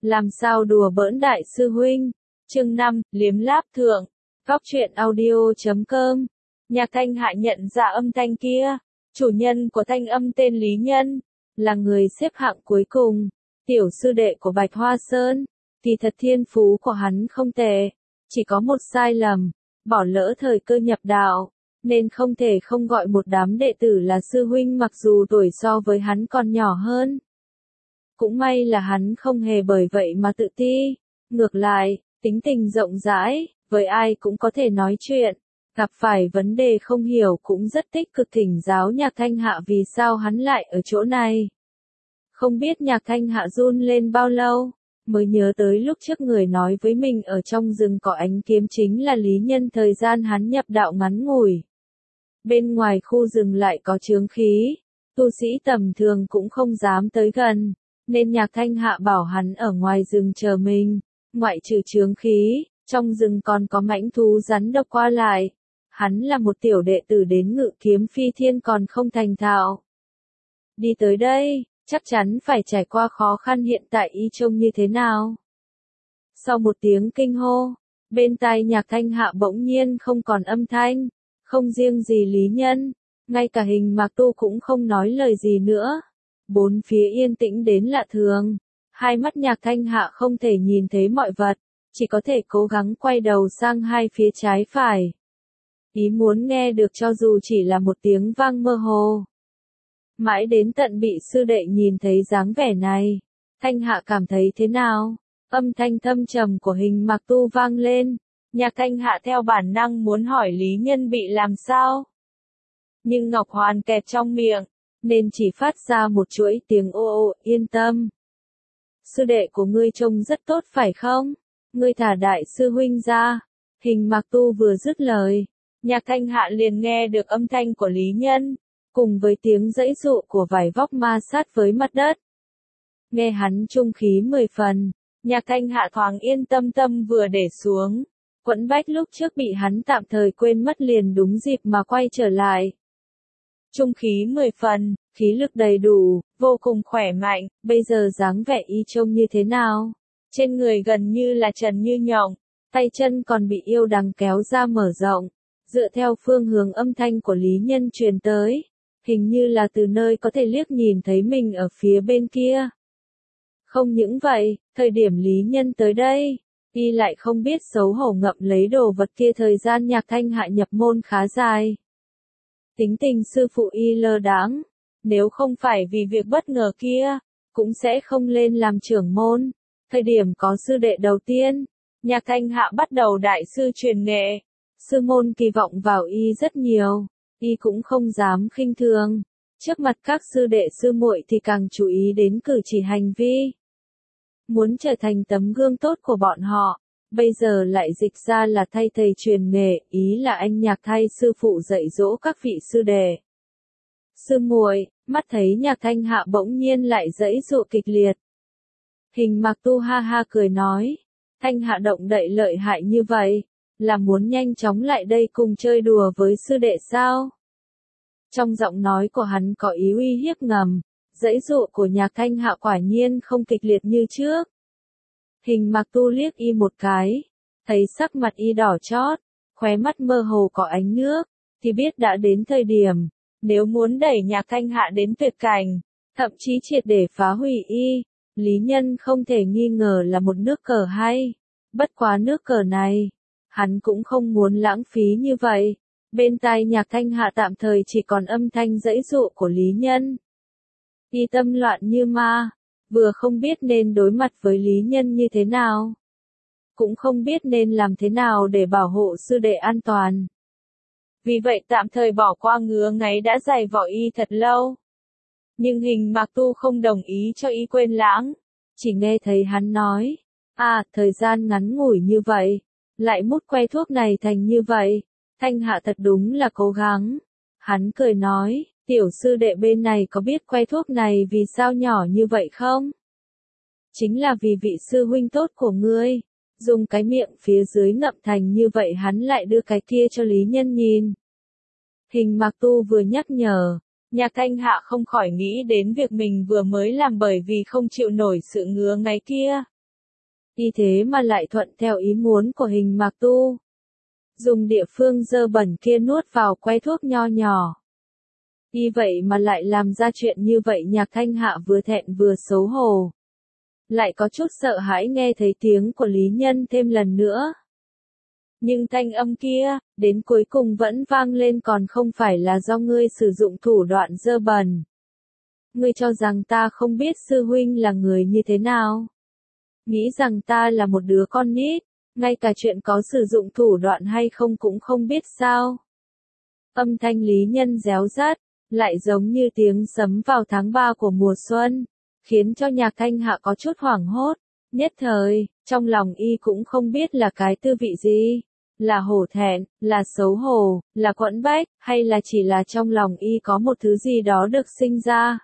Làm sao đùa bỡn đại sư huynh. Chương 5, liếm láp thượng. Góc truyện audio.com. Nhạc Thanh Hạ nhận ra âm thanh kia. Chủ nhân của thanh âm tên Lý Nhân. Là người xếp hạng cuối cùng. Tiểu sư đệ của Bạch Hoa Sơn. Kỳ thật thiên phú của hắn không tệ. Chỉ có một sai lầm. Bỏ lỡ thời cơ nhập đạo. Nên không thể không gọi một đám đệ tử là sư huynh mặc dù tuổi so với hắn còn nhỏ hơn. Cũng may là hắn không hề bởi vậy mà tự ti. Ngược lại, tính tình rộng rãi, với ai cũng có thể nói chuyện. Gặp phải vấn đề không hiểu cũng rất tích cực thỉnh giáo Nhạc Thanh Hạ vì sao hắn lại ở chỗ này. Không biết Nhạc Thanh Hạ run lên bao lâu, mới nhớ tới lúc trước người nói với mình ở trong rừng có ánh kiếm chính là Lý Nhân thời gian hắn nhập đạo ngắn ngủi. Bên ngoài khu rừng lại có chướng khí, tu sĩ tầm thường cũng không dám tới gần, nên Nhạc Thanh Hạ bảo hắn ở ngoài rừng chờ mình, ngoại trừ chướng khí, trong rừng còn có mãnh thú rắn độc qua lại. Hắn là một tiểu đệ tử đến Ngự Kiếm Phi Thiên còn không thành thạo. Đi tới đây, chắc chắn phải trải qua khó khăn hiện tại y trông như thế nào. Sau một tiếng kinh hô, bên tai Nhạc Thanh Hạ bỗng nhiên không còn âm thanh, không riêng gì Lý Nhân, ngay cả Hình Mạc Tu cũng không nói lời gì nữa. Bốn phía yên tĩnh đến lạ thường, hai mắt Nhạc Thanh Hạ không thể nhìn thấy mọi vật, chỉ có thể cố gắng quay đầu sang hai phía trái phải. Ý muốn nghe được cho dù chỉ là một tiếng vang mơ hồ. Mãi đến tận bị sư đệ nhìn thấy dáng vẻ này, Thanh Hạ cảm thấy thế nào? Âm thanh thâm trầm của Hình Mạc Tu vang lên, Nhạc Thanh Hạ theo bản năng muốn hỏi Lý Nhân bị làm sao? Nhưng Ngọc Hoàn kẹp trong miệng, nên chỉ phát ra một chuỗi tiếng ô ô, yên tâm. Sư đệ của ngươi trông rất tốt phải không? Ngươi thả đại sư huynh ra. Hình Mạc Tu vừa dứt lời, Nhạc Thanh Hạ liền nghe được âm thanh của Lý Nhân, cùng với tiếng giãy giụa của vải vóc ma sát với mặt đất. Nghe hắn trung khí 10 phần, Nhạc Thanh Hạ thoáng yên tâm tâm vừa để xuống. Quẫn bách lúc trước bị hắn tạm thời quên mất liền đúng dịp mà quay trở lại. Trung khí 10 phần, khí lực đầy đủ, vô cùng khỏe mạnh, bây giờ dáng vẻ y trông như thế nào? Trên người gần như là trần như nhộng, tay chân còn bị yêu đằng kéo ra mở rộng, dựa theo phương hướng âm thanh của Lý Nhân truyền tới, hình như là từ nơi có thể liếc nhìn thấy mình ở phía bên kia. Không những vậy, thời điểm Lý Nhân tới đây, y lại không biết xấu hổ ngậm lấy đồ vật kia thời gian Nhạc Thanh Hạ nhập môn khá dài. Tính tình sư phụ y lơ đãng, nếu không phải vì việc bất ngờ kia, cũng sẽ không lên làm trưởng môn. Thời điểm có sư đệ đầu tiên, Nhạc Thanh Hạ bắt đầu đại sư truyền nghệ, sư môn kỳ vọng vào y rất nhiều, y cũng không dám khinh thường. Trước mặt các sư đệ sư muội thì càng chú ý đến cử chỉ hành vi. Muốn trở thành tấm gương tốt của bọn họ, bây giờ lại dịch ra là thay thầy truyền nghề, ý là anh Nhạc thay sư phụ dạy dỗ các vị sư đệ. Sư muội, mắt thấy Nhạc Thanh Hạ bỗng nhiên lại giãy giụa kịch liệt. Hình Mạc Tu ha ha cười nói, Thanh Hạ động đậy lợi hại như vậy, là muốn nhanh chóng lại đây cùng chơi đùa với sư đệ sao? Trong giọng nói của hắn có ý uy hiếp ngầm, giãy giụa của Nhạc Thanh Hạ quả nhiên không kịch liệt như trước. Hình Mạc Tu liếc y một cái, thấy sắc mặt y đỏ chót, khóe mắt mơ hồ có ánh nước, thì biết đã đến thời điểm, nếu muốn đẩy Nhạc Thanh Hạ đến tuyệt cảnh, thậm chí triệt để phá hủy y, Lý Nhân không thể nghi ngờ là một nước cờ hay. Bất quá nước cờ này, hắn cũng không muốn lãng phí như vậy. Bên tai Nhạc Thanh Hạ tạm thời chỉ còn âm thanh giãy giụa của Lý Nhân. Y tâm loạn như ma, vừa không biết nên đối mặt với Lý Nhân như thế nào, cũng không biết nên làm thế nào để bảo hộ sư đệ an toàn. Vì vậy tạm thời bỏ qua ngứa ngáy đã dày vò y thật lâu. Nhưng Hình Mạc Tu không đồng ý cho y quên lãng, chỉ nghe thấy hắn nói, thời gian ngắn ngủi như vậy, lại mút que thuốc này thành như vậy, Thanh Hạ thật đúng là cố gắng. Hắn cười nói, tiểu sư đệ bên này có biết que thuốc này vì sao nhỏ như vậy không? Chính là vì vị sư huynh tốt của ngươi, dùng cái miệng phía dưới ngậm thành như vậy hắn lại đưa cái kia cho Lý Nhân nhìn. Hình Mạc Tu vừa nhắc nhở, Nhạc Thanh Hạ không khỏi nghĩ đến việc mình vừa mới làm bởi vì không chịu nổi sự ngứa ngáy kia. Y thế mà lại thuận theo ý muốn của Hình Mạc Tu. Dùng địa phương dơ bẩn kia nuốt vào que thuốc nho nhỏ. Y vậy mà lại làm ra chuyện như vậy. Nhạc Thanh Hạ vừa thẹn vừa xấu hổ. Lại có chút sợ hãi nghe thấy tiếng của Lý Nhân thêm lần nữa. Nhưng thanh âm kia, đến cuối cùng vẫn vang lên, còn không phải là do ngươi sử dụng thủ đoạn dơ bẩn. Ngươi cho rằng ta không biết sư huynh là người như thế nào? Nghĩ rằng ta là một đứa con nít, ngay cả chuyện có sử dụng thủ đoạn hay không cũng không biết sao? Âm thanh Lý Nhân réo rắt, lại giống như tiếng sấm vào tháng 3 của mùa xuân, khiến cho Nhạc Thanh Hạ có chút hoảng hốt. Nhất thời, trong lòng y cũng không biết là cái tư vị gì. Là hổ thẹn, là xấu hổ, là quẫn bách, hay là chỉ là trong lòng y có một thứ gì đó được sinh ra.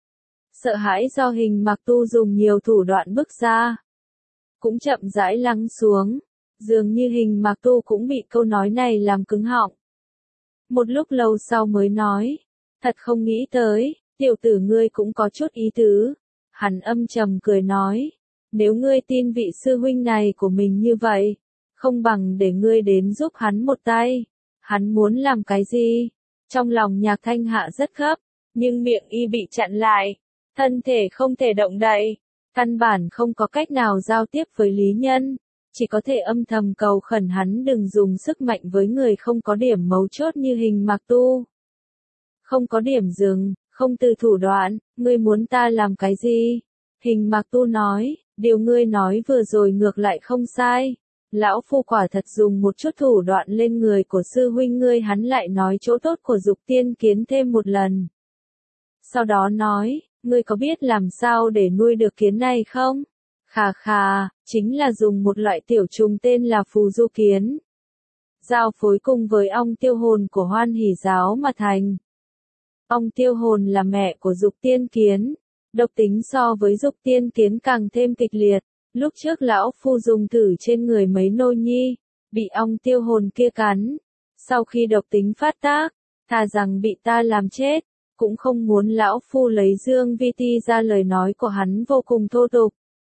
Sợ hãi do Hình Mạc Tu dùng nhiều thủ đoạn bức ra. Cũng chậm rãi lắng xuống. Dường như Hình Mạc Tu cũng bị câu nói này làm cứng họng. Một lúc lâu sau mới nói. Thật không nghĩ tới, tiểu tử ngươi cũng có chút ý tứ. Hắn âm trầm cười nói. Nếu ngươi tin vị sư huynh này của mình như vậy, không bằng để ngươi đến giúp hắn một tay. Hắn muốn làm cái gì? Trong lòng Nhạc Thanh Hạ rất gấp, nhưng miệng y bị chặn lại. Thân thể không thể động đậy. Căn bản không có cách nào giao tiếp với Lý Nhân. Chỉ có thể âm thầm cầu khẩn hắn đừng dùng sức mạnh với người không có điểm mấu chốt như Hình Mạc Tu. Không có điểm dừng, không từ thủ đoạn, ngươi muốn ta làm cái gì? Hình Mạc Tu nói, điều ngươi nói vừa rồi ngược lại không sai. Lão phu quả thật dùng một chút thủ đoạn lên người của sư huynh ngươi. Hắn lại nói chỗ tốt của Dục Tiên Kiến thêm một lần. Sau đó nói, ngươi có biết làm sao để nuôi được kiến này không? Khà khà, chính là dùng một loại tiểu trùng tên là phù du kiến. Giao phối cùng với ong tiêu hồn của Hoan Hỷ giáo mà thành. Ong tiêu hồn là mẹ của Dục Tiên Kiến. Độc tính so với Dục Tiên Kiến càng thêm kịch liệt. Lúc trước lão phu dùng thử trên người mấy nô nhi, bị ong tiêu hồn kia cắn. Sau khi độc tính phát tác, thà rằng bị ta làm chết, cũng không muốn lão phu lấy dương vi ti ra. Lời nói của hắn vô cùng thô tục.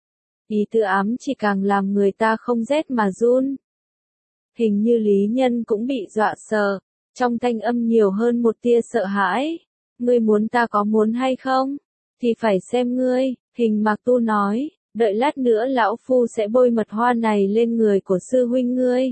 Ý tứ ám chỉ càng làm người ta không rét mà run. Hình như Lý Nhân cũng bị dọa sợ, trong thanh âm nhiều hơn một tia sợ hãi. Ngươi muốn ta có muốn hay không? Thì phải xem ngươi, Hình Mạc Tu nói, đợi lát nữa lão phu sẽ bôi mật hoa này lên người của sư huynh ngươi.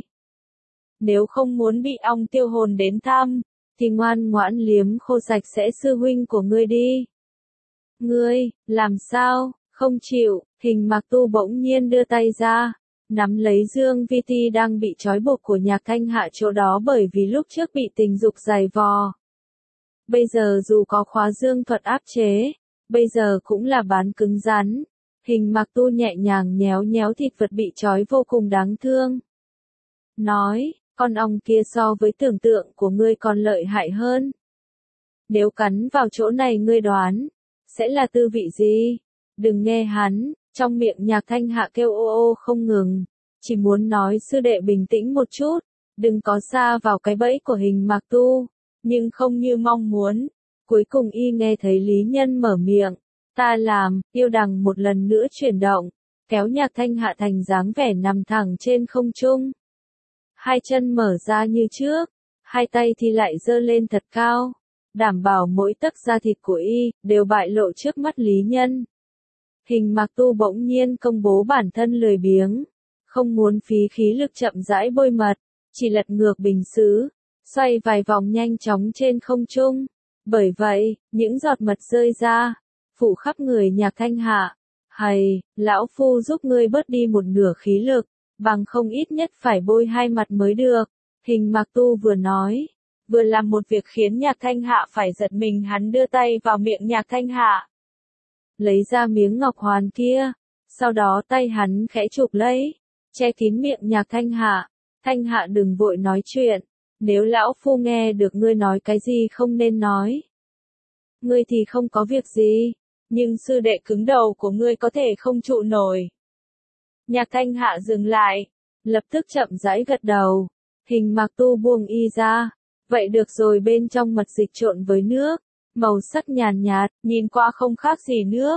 Nếu không muốn bị ong tiêu hồn đến thăm, thì ngoan ngoãn liếm khô sạch sẽ sư huynh của ngươi đi. Ngươi, làm sao, không chịu? Hình Mạc Tu bỗng nhiên đưa tay ra, nắm lấy Dương Vi Ti đang bị trói buộc của Nhạc Thanh Hạ chỗ đó, bởi vì lúc trước bị tình dục giày vò. Bây giờ dù có khóa dương thuật áp chế, bây giờ cũng là bán cứng rắn. Hình Mạc Tu nhẹ nhàng nhéo nhéo thịt vật bị trói vô cùng đáng thương. Nói, con ong kia so với tưởng tượng của ngươi còn lợi hại hơn. Nếu cắn vào chỗ này ngươi đoán, sẽ là tư vị gì? Đừng nghe hắn, trong miệng Nhạc Thanh Hạ kêu ô ô không ngừng. Chỉ muốn nói sư đệ bình tĩnh một chút, đừng có sa vào cái bẫy của Hình Mạc Tu. Nhưng không như mong muốn. Cuối cùng y nghe thấy Lý Nhân mở miệng. Ta làm, yêu đằng một lần nữa chuyển động, kéo Nhạc Thanh Hạ thành dáng vẻ nằm thẳng trên không trung. Hai chân mở ra như trước, hai tay thì lại giơ lên thật cao, đảm bảo mỗi tấc da thịt của y đều bại lộ trước mắt Lý Nhân. Hình Mạc Tu bỗng nhiên công bố bản thân lười biếng, không muốn phí khí lực chậm rãi bôi mật, chỉ lật ngược bình sứ, xoay vài vòng nhanh chóng trên không trung. Bởi vậy, những giọt mật rơi ra, phủ khắp người Nhạc Thanh Hạ. Hay, lão phu giúp ngươi bớt đi một nửa khí lực, bằng không ít nhất phải bôi hai mặt mới được. Hình Mạc Tu vừa nói, vừa làm một việc khiến Nhạc Thanh Hạ phải giật mình. Hắn đưa tay vào miệng Nhạc Thanh Hạ, lấy ra miếng ngọc hoàn kia, sau đó tay hắn khẽ chụp lấy, che kín miệng Nhạc Thanh Hạ. Thanh Hạ đừng vội nói chuyện, nếu lão phu nghe được ngươi nói cái gì không nên nói. Ngươi thì không có việc gì, nhưng sư đệ cứng đầu của ngươi có thể không trụ nổi. Nhạc Thanh Hạ dừng lại, lập tức chậm rãi gật đầu. Hình Mạc Tu buông y ra, vậy được rồi. Bên trong mật dịch trộn với nước, màu sắc nhàn nhạt, nhìn qua không khác gì nước,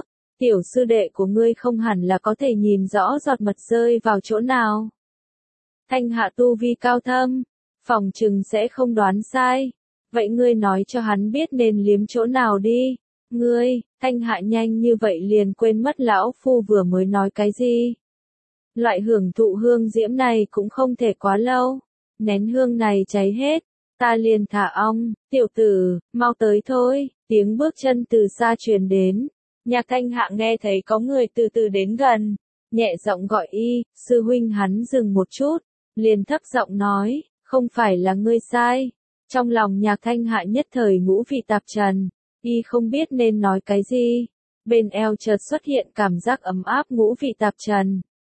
tiểu sư đệ của ngươi không hẳn là có thể nhìn rõ giọt mật rơi vào chỗ nào. Thanh Hạ tu vi cao thâm, phòng chừng sẽ không đoán sai. Vậy ngươi nói cho hắn biết nên liếm chỗ nào đi. Ngươi, Thanh Hạ nhanh như vậy liền quên mất lão phu vừa mới nói cái gì. Loại hưởng thụ hương diễm này cũng không thể quá lâu. Nén hương này cháy hết, ta liền thả ong, tiểu tử, mau tới thôi, tiếng bước chân từ xa truyền đến. Nhạc Thanh Hạ nghe thấy có người từ từ đến gần, nhẹ giọng gọi y, sư huynh. Hắn dừng một chút, liền thấp giọng nói, không phải là ngươi sai. Trong lòng Nhạc Thanh Hạ nhất thời ngũ vị tạp trần, y không biết nên nói cái gì. Bên eo chợt xuất hiện cảm giác ấm áp ngũ vị tạp trần.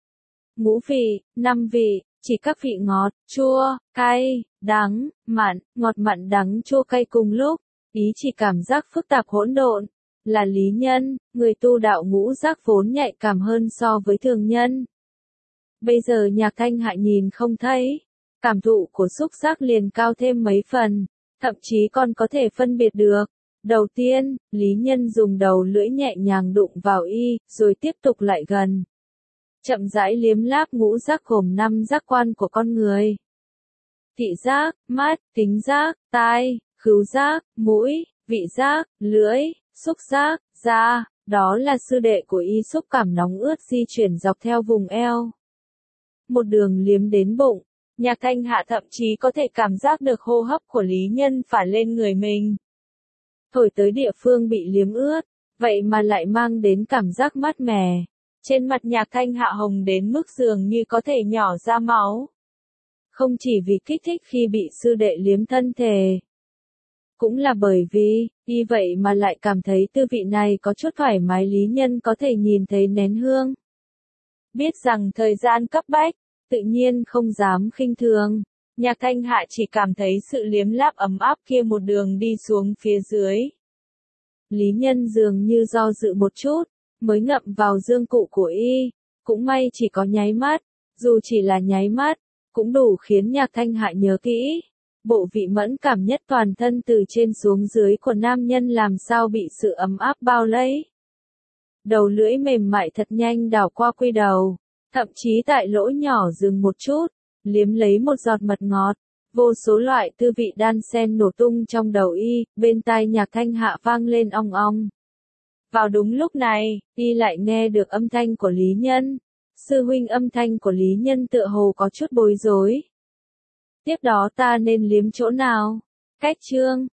Ngũ vị, 5 vị, chỉ các vị ngọt, chua, cay, đắng, mặn, ngọt mặn đắng chua cay cùng lúc, ý chỉ cảm giác phức tạp hỗn độn. Là lý nhân, người tu đạo ngũ giác vốn nhạy cảm hơn so với thường nhân. Bây giờ Nhạc Thanh Hạ nhìn không thấy, cảm thụ của xúc giác liền cao thêm mấy phần, thậm chí còn có thể phân biệt được. Đầu tiên, lý nhân dùng đầu lưỡi nhẹ nhàng đụng vào y, rồi tiếp tục lại gần. Chậm rãi liếm láp ngũ giác gồm 5 giác quan của con người. Thị giác, mắt, thính giác, tai, khứu giác, mũi, vị giác, lưỡi, xúc giác, da, đó là sư đệ của y. Xúc cảm nóng ướt di chuyển dọc theo vùng eo. Một đường liếm đến bụng, Nhạc Thanh Hạ thậm chí có thể cảm giác được hô hấp của lý nhân phả lên người mình. Thổi tới địa phương bị liếm ướt, vậy mà lại mang đến cảm giác mát mẻ. Trên mặt Nhạc Thanh Hạ hồng đến mức dường như có thể nhỏ ra máu. Không chỉ vì kích thích khi bị sư đệ liếm thân thể, cũng là bởi vì, y vậy mà lại cảm thấy tư vị này có chút thoải mái. Lý nhân có thể nhìn thấy nén hương. Biết rằng thời gian cấp bách, tự nhiên không dám khinh thường. Nhạc Thanh Hạ chỉ cảm thấy sự liếm láp ấm áp kia một đường đi xuống phía dưới. Lý nhân dường như do dự một chút, mới ngậm vào dương cụ của y. Cũng may chỉ có nháy mắt, dù chỉ là nháy mắt, cũng đủ khiến Nhạc Thanh Hạ nhớ kỹ. Bộ vị mẫn cảm nhất toàn thân từ trên xuống dưới của nam nhân làm sao bị sự ấm áp bao lấy. Đầu lưỡi mềm mại thật nhanh đảo qua quy đầu, thậm chí tại lỗ nhỏ dừng một chút, liếm lấy một giọt mật ngọt. Vô số loại tư vị đan xen nổ tung trong đầu y, bên tai Nhạc Thanh Hạ vang lên ong ong. Vào đúng lúc này, y lại nghe được âm thanh của lý nhân. Sư huynh, âm thanh của lý nhân tựa hồ có chút bối rối. Tiếp đó ta nên liếm chỗ nào? Cách chương